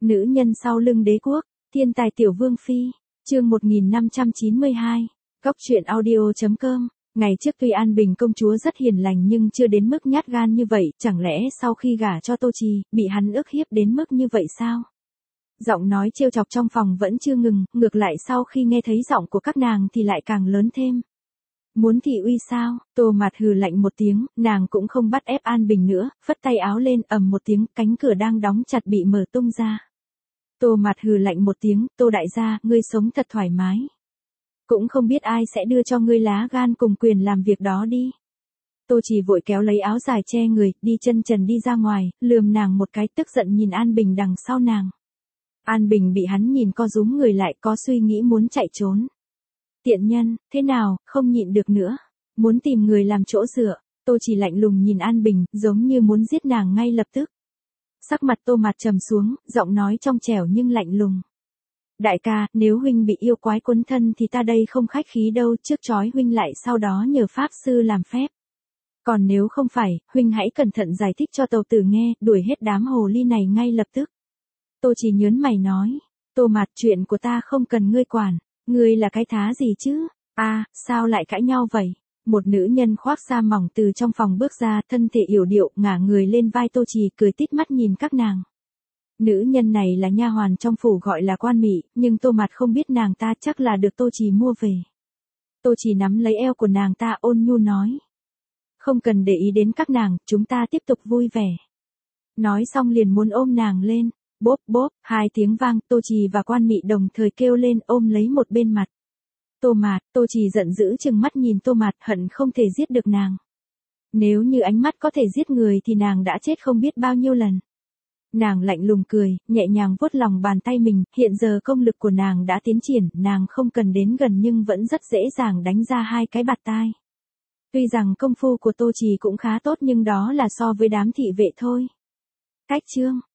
Nữ nhân sau lưng đế quốc, thiên tài tiểu vương phi, chương 1592, góc truyện audio.com. Ngày trước tuy An Bình công chúa rất hiền lành nhưng chưa đến mức nhát gan như vậy, chẳng lẽ sau khi gả cho Tô Trì, bị hắn ức hiếp đến mức như vậy sao? Giọng nói trêu chọc trong phòng vẫn chưa ngừng, ngược lại sau khi nghe thấy giọng của các nàng thì lại càng lớn thêm. Muốn thị uy sao? Tô Mạt hừ lạnh một tiếng, nàng cũng không bắt ép An Bình nữa, phất tay áo lên, ầm một tiếng, cánh cửa đang đóng chặt bị mở tung ra. Tô Mạt hừ lạnh một tiếng, Tô đại gia, ngươi sống thật thoải mái. Cũng không biết ai sẽ đưa cho ngươi lá gan cùng quyền làm việc đó đi. Tô Trì vội kéo lấy áo dài che người, đi chân trần đi ra ngoài, lườm nàng một cái, tức giận nhìn An Bình đằng sau nàng. An Bình bị hắn nhìn co rúm người lại, có suy nghĩ muốn chạy trốn. Tiện nhân, thế nào, không nhịn được nữa. Muốn tìm người làm chỗ dựa. Tô Trì lạnh lùng nhìn An Bình, giống như muốn giết nàng ngay lập tức. Sắc mặt Tô Mạt trầm xuống, giọng nói trong trẻo nhưng lạnh lùng. Đại ca, nếu huynh bị yêu quái quấn thân thì ta đây không khách khí đâu, trước trói huynh lại sau đó nhờ pháp sư làm phép. Còn nếu không phải, huynh hãy cẩn thận giải thích cho tàu tử nghe, đuổi hết đám hồ ly này ngay lập tức. Tô Trì nhớn mày nói, Tô Mạt, chuyện của ta không cần ngươi quản, ngươi là cái thá gì chứ? Sao lại cãi nhau vậy? Một nữ nhân khoác sa mỏng từ trong phòng bước ra, thân thể yểu điệu, ngả người lên vai Tô Trì, cười tít mắt nhìn các nàng. Nữ nhân này là nha hoàn trong phủ gọi là Quan Mị, nhưng Tô Mạt không biết nàng ta, chắc là được Tô Trì mua về. Tô Trì nắm lấy eo của nàng ta, ôn nhu nói. Không cần để ý đến các nàng, chúng ta tiếp tục vui vẻ. Nói xong liền muốn ôm nàng lên. Bốp bốp, hai tiếng vang, Tô Trì và Quan Mị đồng thời kêu lên, ôm lấy một bên mặt. Tô Mạt, Tô Trì giận dữ trừng mắt nhìn Tô Mạt, hận không thể giết được nàng. Nếu như ánh mắt có thể giết người thì nàng đã chết không biết bao nhiêu lần. Nàng lạnh lùng cười, nhẹ nhàng vuốt lòng bàn tay mình, hiện giờ công lực của nàng đã tiến triển, nàng không cần đến gần nhưng vẫn rất dễ dàng đánh ra hai cái bạt tai. Tuy rằng công phu của Tô Trì cũng khá tốt nhưng đó là so với đám thị vệ thôi. Cách chương.